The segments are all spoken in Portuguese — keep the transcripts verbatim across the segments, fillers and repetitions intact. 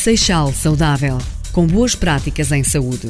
Seixal Saudável, com boas práticas em saúde.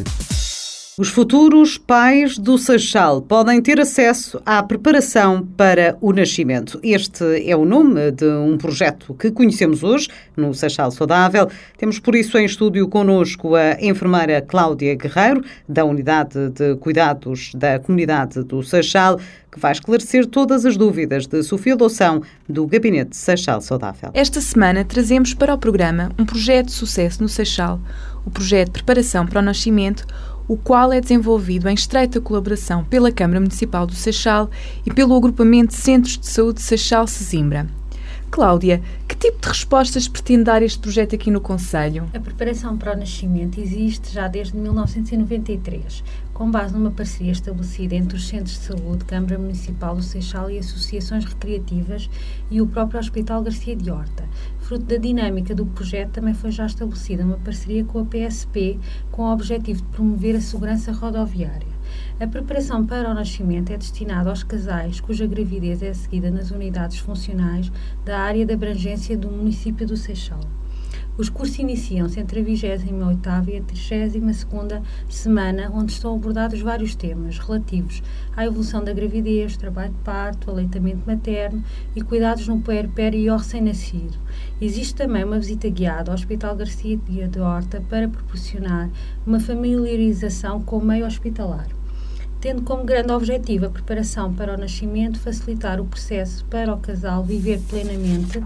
Os futuros pais do Seixal podem ter acesso à preparação para o nascimento. Este é o nome de um projeto que conhecemos hoje no Seixal Saudável. Temos por isso em estúdio connosco a enfermeira Cláudia Guerreiro, da Unidade de Cuidados da Comunidade do Seixal, que vai esclarecer todas as dúvidas de Sofia Loução, do Gabinete Seixal Saudável. Esta semana trazemos para o programa um projeto de sucesso no Seixal, o projeto de preparação para o nascimento, o qual é desenvolvido em estreita colaboração pela Câmara Municipal do Seixal e pelo Agrupamento de Centros de Saúde Seixal-Sesimbra. Cláudia, que tipo de respostas pretende dar este projeto aqui no concelho? A preparação para o nascimento existe já desde mil novecentos e noventa e três, com base numa parceria estabelecida entre os Centros de Saúde, Câmara Municipal do Seixal e associações recreativas e o próprio Hospital Garcia de Horta. Fruto da dinâmica do projeto, também foi já estabelecida uma parceria com a P S P com o objetivo de promover a segurança rodoviária. A preparação para o nascimento é destinada aos casais cuja gravidez é seguida nas unidades funcionais da área de abrangência do município do Seixal. Os cursos iniciam-se entre a vigésima e oitava e a trigésima segunda semana, onde estão abordados vários temas relativos à evolução da gravidez, trabalho de parto, aleitamento materno e cuidados no puerpério e ao recém-nascido. Existe também uma visita guiada ao Hospital Garcia de Horta para proporcionar uma familiarização com o meio hospitalar, tendo como grande objetivo a preparação para o nascimento, facilitar o processo para o casal viver plenamente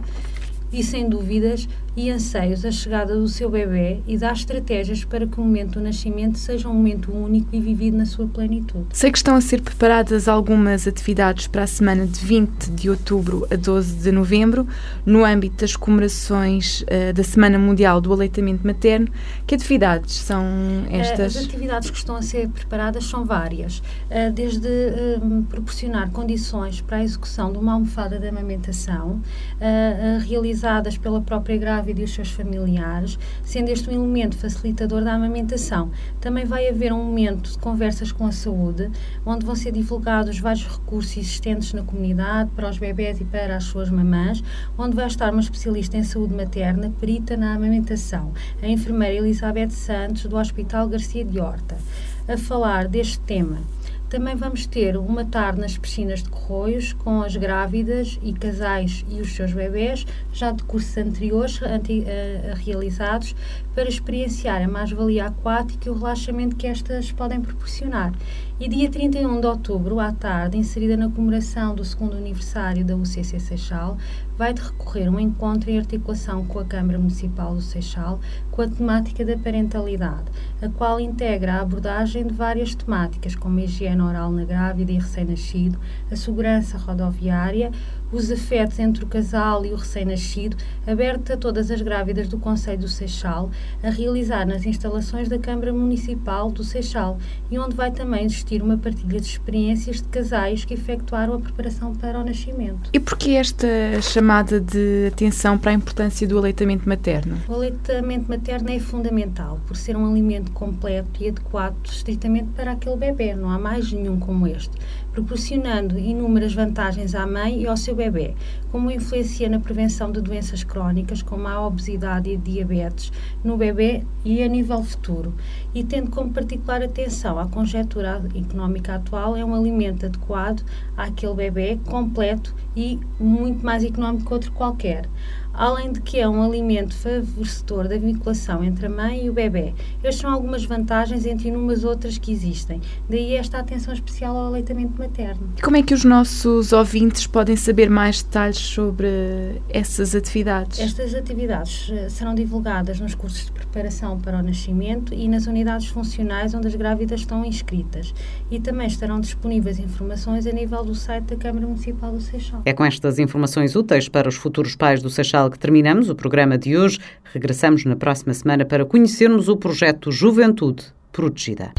e sem dúvidas e anseios a chegada do seu bebê e dar estratégias para que o momento do nascimento seja um momento único e vivido na sua plenitude. Sei que estão a ser preparadas algumas atividades para a semana de vinte de outubro a doze de novembro, no âmbito das comemorações uh, da Semana Mundial do Aleitamento Materno. Que atividades são estas? As atividades que estão a ser preparadas são várias, uh, desde uh, proporcionar condições para a execução de uma almofada de amamentação, uh, uh, realizadas pela própria grávida e os seus familiares, sendo este um elemento facilitador da amamentação. Também vai haver um momento de conversas com a saúde, onde vão ser divulgados vários recursos existentes na comunidade para os bebés e para as suas mamãs, onde vai estar uma especialista em saúde materna, perita na amamentação, a enfermeira Elizabeth Santos, do Hospital Garcia de Horta, a falar deste tema. Também vamos ter uma tarde nas piscinas de Corroios com as grávidas e casais e os seus bebés, já de cursos anteriores anti, a, a realizados, para experienciar a mais-valia aquática e o relaxamento que estas podem proporcionar. E dia trinta e um de outubro, à tarde, inserida na comemoração do segundo aniversário da U C C Seixal, vai decorrer um encontro em articulação com a Câmara Municipal do Seixal com a temática da parentalidade, a qual integra a abordagem de várias temáticas, como a higiene oral na grávida e recém-nascido, a segurança rodoviária, os afetos entre o casal e o recém-nascido, aberto a todas as grávidas do Concelho do Seixal, a realizar nas instalações da Câmara Municipal do Seixal, e onde vai também existir uma partilha de experiências de casais que efetuaram a preparação para o nascimento. E porquê esta chamada de atenção para a importância do aleitamento materno? O aleitamento materno é fundamental, por ser um alimento completo e adequado estritamente para aquele bebê, não há mais nenhum como este, proporcionando inúmeras vantagens à mãe e ao seu bebê, como influencia na prevenção de doenças crónicas, como a obesidade e a diabetes, no bebê e a nível futuro. E tendo como particular atenção à conjectura económica atual, é um alimento adequado àquele bebê, completo e muito mais económico que outro qualquer. Além de que é um alimento favorecedor da vinculação entre a mãe e o bebê. Estas são algumas vantagens entre inúmeras outras que existem. Daí esta atenção especial ao aleitamento materno. E como é que os nossos ouvintes podem saber mais detalhes sobre essas atividades? Estas atividades serão divulgadas nos cursos de preparação para o nascimento e nas unidades funcionais onde as grávidas estão inscritas. E também estarão disponíveis informações a nível do site da Câmara Municipal do Seixal. É com estas informações úteis para os futuros pais do Seixal que terminamos o programa de hoje. Regressamos na próxima semana para conhecermos o projeto Juventude Protegida.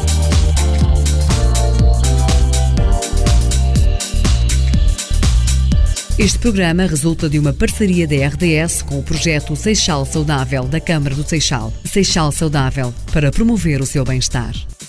Este programa resulta de uma parceria da R D S com o projeto Seixal Saudável da Câmara do Seixal. Seixal Saudável, para promover o seu bem-estar.